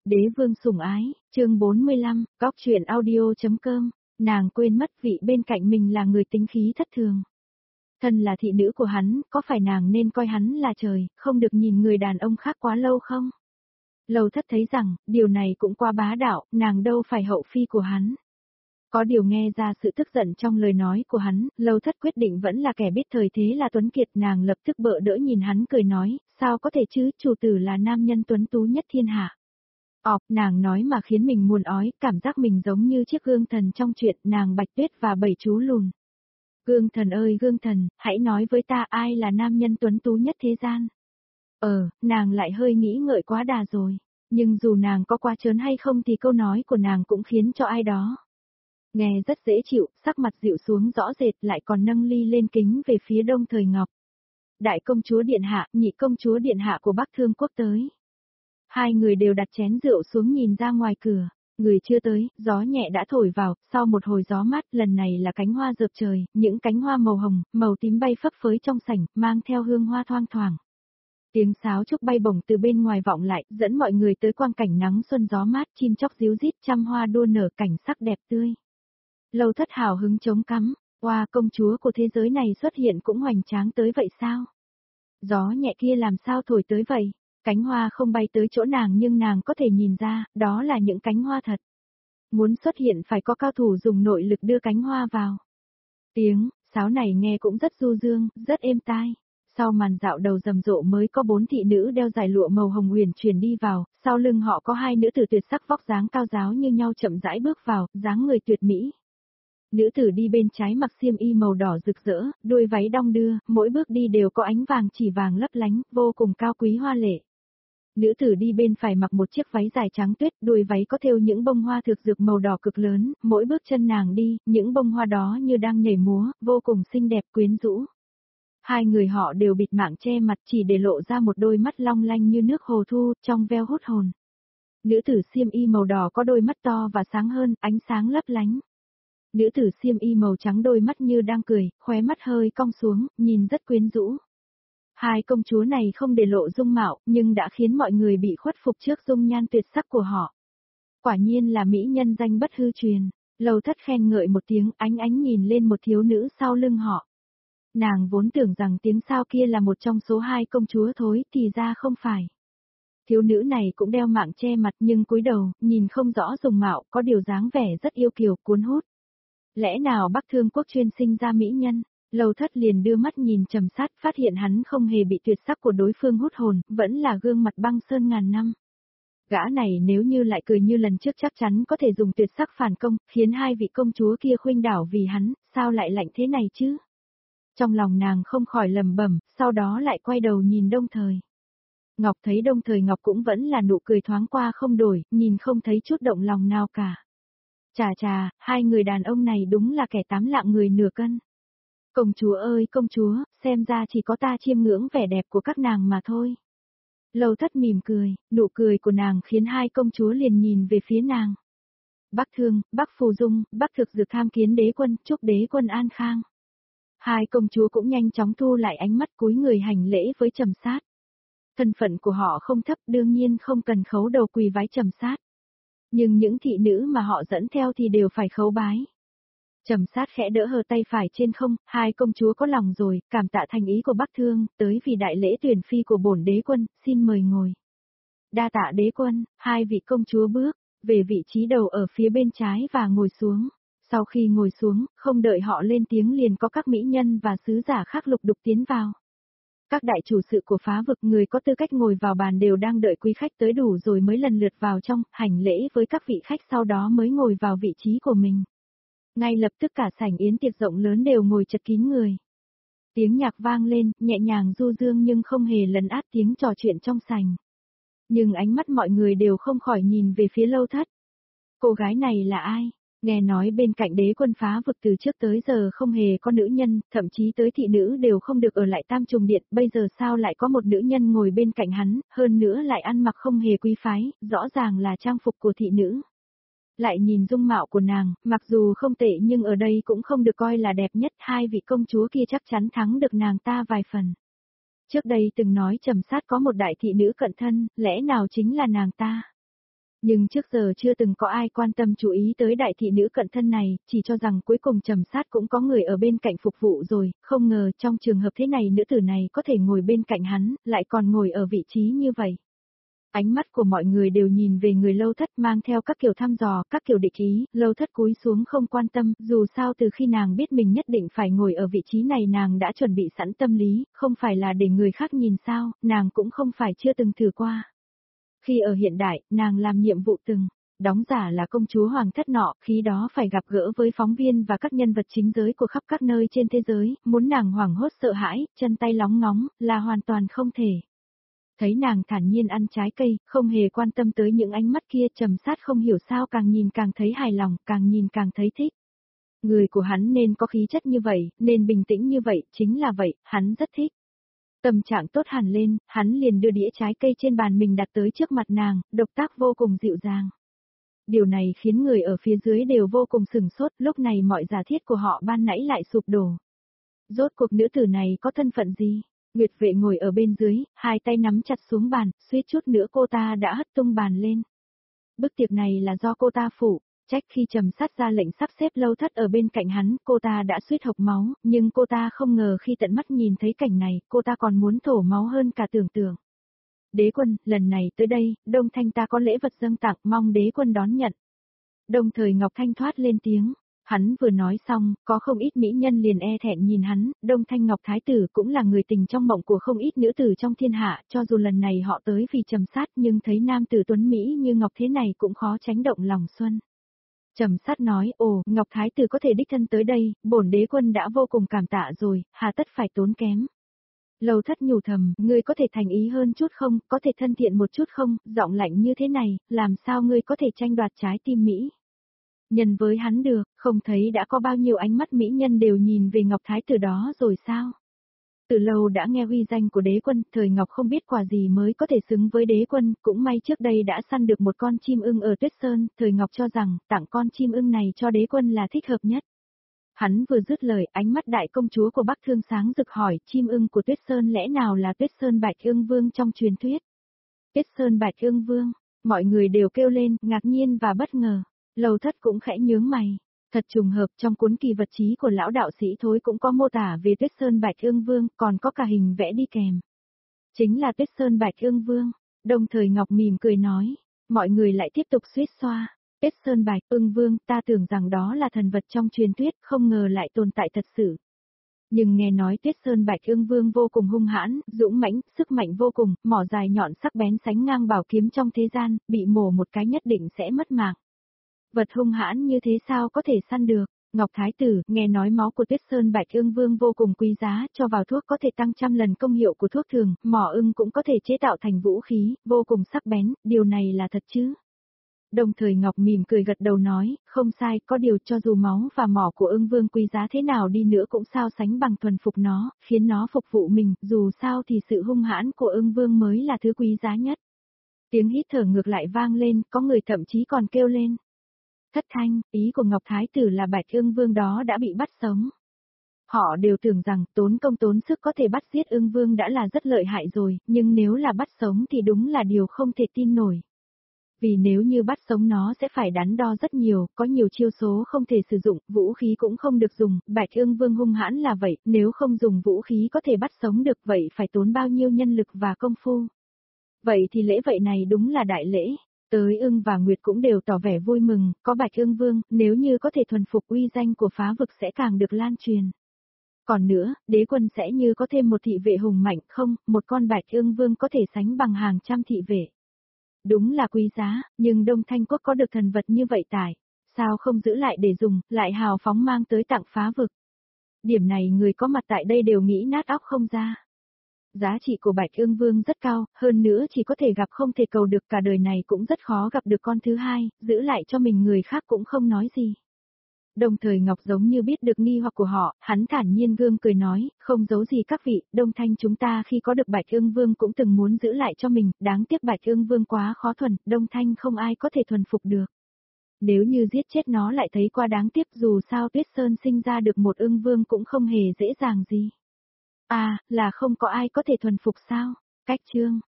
Đế vương sủng ái, chương 45, góc truyện audio.com, nàng quên mất vị bên cạnh mình là người tính khí thất thường. Thân là thị nữ của hắn, có phải nàng nên coi hắn là trời, không được nhìn người đàn ông khác quá lâu không? Lầu Thất thấy rằng, điều này cũng quá bá đạo, nàng đâu phải hậu phi của hắn. Có điều nghe ra sự tức giận trong lời nói của hắn, Lầu Thất quyết định vẫn là kẻ biết thời thế là tuấn kiệt, nàng lập tức bợ đỡ nhìn hắn cười nói, sao có thể chứ, chủ tử là nam nhân tuấn tú nhất thiên hạ. Nàng nói mà khiến mình muốn ói, cảm giác mình giống như chiếc gương thần trong chuyện nàng Bạch Tuyết và 7 chú lùn. Gương thần ơi gương thần, hãy nói với ta ai là nam nhân tuấn tú nhất thế gian. Nàng lại hơi nghĩ ngợi quá đà rồi, nhưng dù nàng có quá trớn hay không thì câu nói của nàng cũng khiến cho ai đó nghe rất dễ chịu, sắc mặt dịu xuống rõ rệt, lại còn nâng ly lên kính về phía Đông Thời Ngọc. Đại công chúa điện hạ, nhị công chúa điện hạ của Bắc Thương quốc tới. Hai người đều đặt chén rượu xuống nhìn ra ngoài cửa, người chưa tới, gió nhẹ đã thổi vào, sau một hồi gió mát, lần này là cánh hoa rợp trời, những cánh hoa màu hồng, màu tím bay phấp phới trong sảnh, mang theo hương hoa thoang thoảng. Tiếng sáo trúc bay bổng từ bên ngoài vọng lại, dẫn mọi người tới quang cảnh nắng xuân gió mát, chim chóc ríu rít, trăm hoa đua nở, cảnh sắc đẹp tươi. Lầu Thất hào hứng chống cắm, oa công chúa của thế giới này xuất hiện cũng hoành tráng tới vậy sao? Gió nhẹ kia làm sao thổi tới vậy? Cánh hoa không bay tới chỗ nàng nhưng nàng có thể nhìn ra, đó là những cánh hoa thật. Muốn xuất hiện phải có cao thủ dùng nội lực đưa cánh hoa vào. Tiếng sáo này nghe cũng rất du dương, rất êm tai. Sau màn dạo đầu rầm rộ mới có 4 thị nữ đeo dài lụa màu hồng huyền chuyển đi vào, sau lưng họ có 2 nữ tử tuyệt sắc vóc dáng cao ráo như nhau chậm rãi bước vào, dáng người tuyệt mỹ. Nữ tử đi bên trái mặc xiêm y màu đỏ rực rỡ, đuôi váy đong đưa, mỗi bước đi đều có ánh vàng chỉ vàng lấp lánh, vô cùng cao quý hoa lệ. Nữ tử đi bên phải mặc một chiếc váy dài trắng tuyết, đuôi váy có thêu những bông hoa thực dược màu đỏ cực lớn, mỗi bước chân nàng đi, những bông hoa đó như đang nhảy múa, vô cùng xinh đẹp quyến rũ. Hai người họ đều bịt mạng che mặt chỉ để lộ ra một đôi mắt long lanh như nước hồ thu, trong veo hút hồn. Nữ tử xiêm y màu đỏ có đôi mắt to và sáng hơn, ánh sáng lấp lánh. Nữ tử xiêm y màu trắng đôi mắt như đang cười, khóe mắt hơi cong xuống, nhìn rất quyến rũ. Hai công chúa này không để lộ dung mạo, nhưng đã khiến mọi người bị khuất phục trước dung nhan tuyệt sắc của họ. Quả nhiên là mỹ nhân danh bất hư truyền. Lầu Thất khen ngợi một tiếng, ánh ánh nhìn lên một thiếu nữ sau lưng họ. Nàng vốn tưởng rằng tiếng sao kia là một trong số 2 công chúa thối, thì ra không phải. Thiếu nữ này cũng đeo mạng che mặt nhưng cúi đầu, nhìn không rõ dung mạo, có điều dáng vẻ rất yêu kiều, cuốn hút. Lẽ nào Bắc Thương quốc chuyên sinh ra mỹ nhân? Lầu Thất liền đưa mắt nhìn trầm sát, phát hiện hắn không hề bị tuyệt sắc của đối phương hút hồn, vẫn là gương mặt băng sơn ngàn năm. Gã này nếu như lại cười như lần trước chắc chắn có thể dùng tuyệt sắc phản công, khiến 2 vị công chúa kia khuynh đảo vì hắn, sao lại lạnh thế này chứ? Trong lòng nàng không khỏi lầm bẩm, sau đó lại quay đầu nhìn Đông Thời Ngọc, thấy Đông Thời Ngọc cũng vẫn là nụ cười thoáng qua không đổi, nhìn không thấy chút động lòng nào cả. Chà, 2 người đàn ông này đúng là kẻ 8 lạng người nửa cân. Công chúa ơi công chúa, xem ra chỉ có ta chiêm ngưỡng vẻ đẹp của các nàng mà thôi. Lầu Thất mỉm cười, nụ cười của nàng khiến 2 công chúa liền nhìn về phía nàng. Bắc Thương, Bắc Phù Dung, Bắc Thực Dược tham kiến đế quân, chúc đế quân an khang. 2 công chúa cũng nhanh chóng thu lại ánh mắt cúi người hành lễ với trầm sát. Thân phận của họ không thấp, đương nhiên không cần khấu đầu quỳ vái trầm sát. Nhưng những thị nữ mà họ dẫn theo thì đều phải khấu bái. Trầm sát khẽ đỡ hờ tay phải trên không, 2 công chúa có lòng rồi, cảm tạ thành ý của Bắc Thương, tới vì đại lễ tuyển phi của bổn đế quân, xin mời ngồi. Đa tạ đế quân, 2 vị công chúa bước về vị trí đầu ở phía bên trái và ngồi xuống. Sau khi ngồi xuống, không đợi họ lên tiếng liền có các mỹ nhân và sứ giả khác lục đục tiến vào. Các đại chủ sự của phá vực, người có tư cách ngồi vào bàn đều đang đợi quý khách tới đủ rồi mới lần lượt vào trong, hành lễ với các vị khách sau đó mới ngồi vào vị trí của mình. Ngay lập tức cả sảnh yến tiệc rộng lớn đều ngồi chật kín người. Tiếng nhạc vang lên, nhẹ nhàng du dương nhưng không hề lấn át tiếng trò chuyện trong sảnh. Nhưng ánh mắt mọi người đều không khỏi nhìn về phía Lầu Thất. Cô gái này là ai? Nghe nói bên cạnh đế quân phá vực từ trước tới giờ không hề có nữ nhân, thậm chí tới thị nữ đều không được ở lại Tam Trùng Điện, bây giờ sao lại có một nữ nhân ngồi bên cạnh hắn, hơn nữa lại ăn mặc không hề quý phái, rõ ràng là trang phục của thị nữ. Lại nhìn dung mạo của nàng, mặc dù không tệ nhưng ở đây cũng không được coi là đẹp nhất, 2 vị công chúa kia chắc chắn thắng được nàng ta vài phần. Trước đây từng nói trầm sát có một đại thị nữ cận thân, lẽ nào chính là nàng ta? Nhưng trước giờ chưa từng có ai quan tâm chú ý tới đại thị nữ cận thân này, chỉ cho rằng cuối cùng Trầm Sát cũng có người ở bên cạnh phục vụ rồi, không ngờ trong trường hợp thế này nữ tử này có thể ngồi bên cạnh hắn, lại còn ngồi ở vị trí như vậy. Ánh mắt của mọi người đều nhìn về người Lâu Thất mang theo các kiểu thăm dò, các kiểu địch ý, Lâu Thất cúi xuống không quan tâm, dù sao từ khi nàng biết mình nhất định phải ngồi ở vị trí này nàng đã chuẩn bị sẵn tâm lý, không phải là để người khác nhìn sao, nàng cũng không phải chưa từng thử qua. Khi ở hiện đại, nàng làm nhiệm vụ từng đóng giả là công chúa hoàng thất nọ, khi đó phải gặp gỡ với phóng viên và các nhân vật chính giới của khắp các nơi trên thế giới, muốn nàng hoảng hốt sợ hãi, chân tay lóng ngóng, là hoàn toàn không thể. Thấy nàng thản nhiên ăn trái cây, không hề quan tâm tới những ánh mắt kia, Trầm Sát không hiểu sao càng nhìn càng thấy hài lòng, càng nhìn càng thấy thích. Người của hắn nên có khí chất như vậy, nên bình tĩnh như vậy, chính là vậy, hắn rất thích. Tâm trạng tốt hẳn lên, hắn liền đưa đĩa trái cây trên bàn mình đặt tới trước mặt nàng, động tác vô cùng dịu dàng. Điều này khiến người ở phía dưới đều vô cùng sửng sốt, lúc này mọi giả thiết của họ ban nãy lại sụp đổ. Rốt cuộc nữ tử này có thân phận gì? Nguyệt Vệ ngồi ở bên dưới, hai tay nắm chặt xuống bàn, suýt chút nữa cô ta đã hất tung bàn lên. Bức tiệc này là do cô ta phụ, trách khi Trầm Sát ra lệnh sắp xếp Lâu Thất ở bên cạnh hắn, cô ta đã suýt hộc máu, nhưng cô ta không ngờ khi tận mắt nhìn thấy cảnh này, cô ta còn muốn thổ máu hơn cả tưởng tượng. Đế quân, lần này tới đây, Đông Thanh ta có lễ vật dâng tặng, mong đế quân đón nhận. Đồng thời Ngọc Thanh thoát lên tiếng. Hắn vừa nói xong, có không ít mỹ nhân liền e thẹn nhìn hắn, Đông Thanh Ngọc Thái tử cũng là người tình trong mộng của không ít nữ tử trong thiên hạ, cho dù lần này họ tới vì Trầm Sát nhưng thấy nam tử tuấn Mỹ như Ngọc thế này cũng khó tránh động lòng xuân. Trầm Sát nói, ồ, Ngọc Thái tử có thể đích thân tới đây, bổn đế quân đã vô cùng cảm tạ rồi, hà tất phải tốn kém. Lâu Thất nhủ thầm, ngươi có thể thành ý hơn chút không, có thể thân thiện một chút không, giọng lạnh như thế này, làm sao ngươi có thể tranh đoạt trái tim Mỹ. Nhân với hắn được, không thấy đã có bao nhiêu ánh mắt mỹ nhân đều nhìn về Ngọc Thái tử đó rồi sao? Từ lâu đã nghe uy danh của đế quân, thời Ngọc không biết quả gì mới có thể xứng với đế quân, cũng may trước đây đã săn được một con chim ưng ở Tuyết Sơn, thời Ngọc cho rằng tặng con chim ưng này cho đế quân là thích hợp nhất. Hắn vừa dứt lời, ánh mắt đại công chúa của Bắc Thương sáng rực hỏi, chim ưng của Tuyết Sơn lẽ nào là Tuyết Sơn Bạch Ưng Vương trong truyền thuyết? Tuyết Sơn Bạch Ưng Vương, mọi người đều kêu lên, ngạc nhiên và bất ngờ. Lâu Thất cũng khẽ nhướng mày. Thật trùng hợp trong cuốn kỳ vật chí của lão đạo sĩ Thối cũng có mô tả về Tuyết Sơn Bạch Ưng Vương, còn có cả hình vẽ đi kèm. Chính là Tuyết Sơn Bạch Ưng Vương. Đồng thời Ngọc mỉm cười nói. Mọi người lại tiếp tục suýt xoa. Tuyết Sơn Bạch Ưng Vương, ta tưởng rằng đó là thần vật trong truyền thuyết, không ngờ lại tồn tại thật sự. Nhưng nghe nói Tuyết Sơn Bạch Ưng Vương vô cùng hung hãn, dũng mãnh, sức mạnh vô cùng, mỏ dài nhọn sắc bén sánh ngang bảo kiếm trong thế gian, bị mổ một cái nhất định sẽ mất mạng. Vật hung hãn như thế sao có thể săn được? Ngọc Thái tử, nghe nói máu của Tuyết Sơn Bạch Ưng Vương vô cùng quý giá, cho vào thuốc có thể tăng trăm lần công hiệu của thuốc thường, mỏ ưng cũng có thể chế tạo thành vũ khí, vô cùng sắc bén, điều này là thật chứ? Đồng thời Ngọc mỉm cười gật đầu nói, không sai, có điều cho dù máu và mỏ của ưng vương quý giá thế nào đi nữa cũng sao sánh bằng thuần phục nó, khiến nó phục vụ mình, dù sao thì sự hung hãn của ưng vương mới là thứ quý giá nhất. Tiếng hít thở ngược lại vang lên, có người thậm chí còn kêu lên. Thất thanh, ý của Ngọc Thái tử là Bạch Ưng Vương đó đã bị bắt sống. Họ đều tưởng rằng tốn công tốn sức có thể bắt giết Ưng Vương đã là rất lợi hại rồi, nhưng nếu là bắt sống thì đúng là điều không thể tin nổi. Vì nếu như bắt sống nó sẽ phải đắn đo rất nhiều, có nhiều chiêu số không thể sử dụng, vũ khí cũng không được dùng, Bạch Ưng Vương hung hãn là vậy, nếu không dùng vũ khí có thể bắt sống được vậy phải tốn bao nhiêu nhân lực và công phu. Vậy thì lễ vậy này đúng là đại lễ. Tới Ưng và Nguyệt cũng đều tỏ vẻ vui mừng, có Bạch Ưng Vương, nếu như có thể thuần phục uy danh của phá vực sẽ càng được lan truyền. Còn nữa, đế quân sẽ như có thêm một thị vệ hùng mạnh không, một con Bạch Ưng Vương có thể sánh bằng hàng trăm thị vệ. Đúng là quý giá, nhưng Đông Thanh Quốc có được thần vật như vậy tải, sao không giữ lại để dùng, lại hào phóng mang tới tặng phá vực. Điểm này người có mặt tại đây đều nghĩ nát óc không ra. Giá trị của Bạch Ưng Vương rất cao, hơn nữa chỉ có thể gặp không thể cầu được, cả đời này cũng rất khó gặp được con thứ hai, giữ lại cho mình người khác cũng không nói gì. Đồng thời Ngọc giống như biết được nghi hoặc của họ, hắn thản nhiên gương cười nói, không giấu gì các vị, Đông Thanh chúng ta khi có được Bạch Ưng Vương cũng từng muốn giữ lại cho mình, đáng tiếc Bạch Ưng Vương quá khó thuần, Đông Thanh không ai có thể thuần phục được. Nếu như giết chết nó lại thấy quá đáng tiếc, dù sao Tuyết Sơn sinh ra được một Ưng Vương cũng không hề dễ dàng gì. À, là không có ai có thể thuần phục sao? Cách chương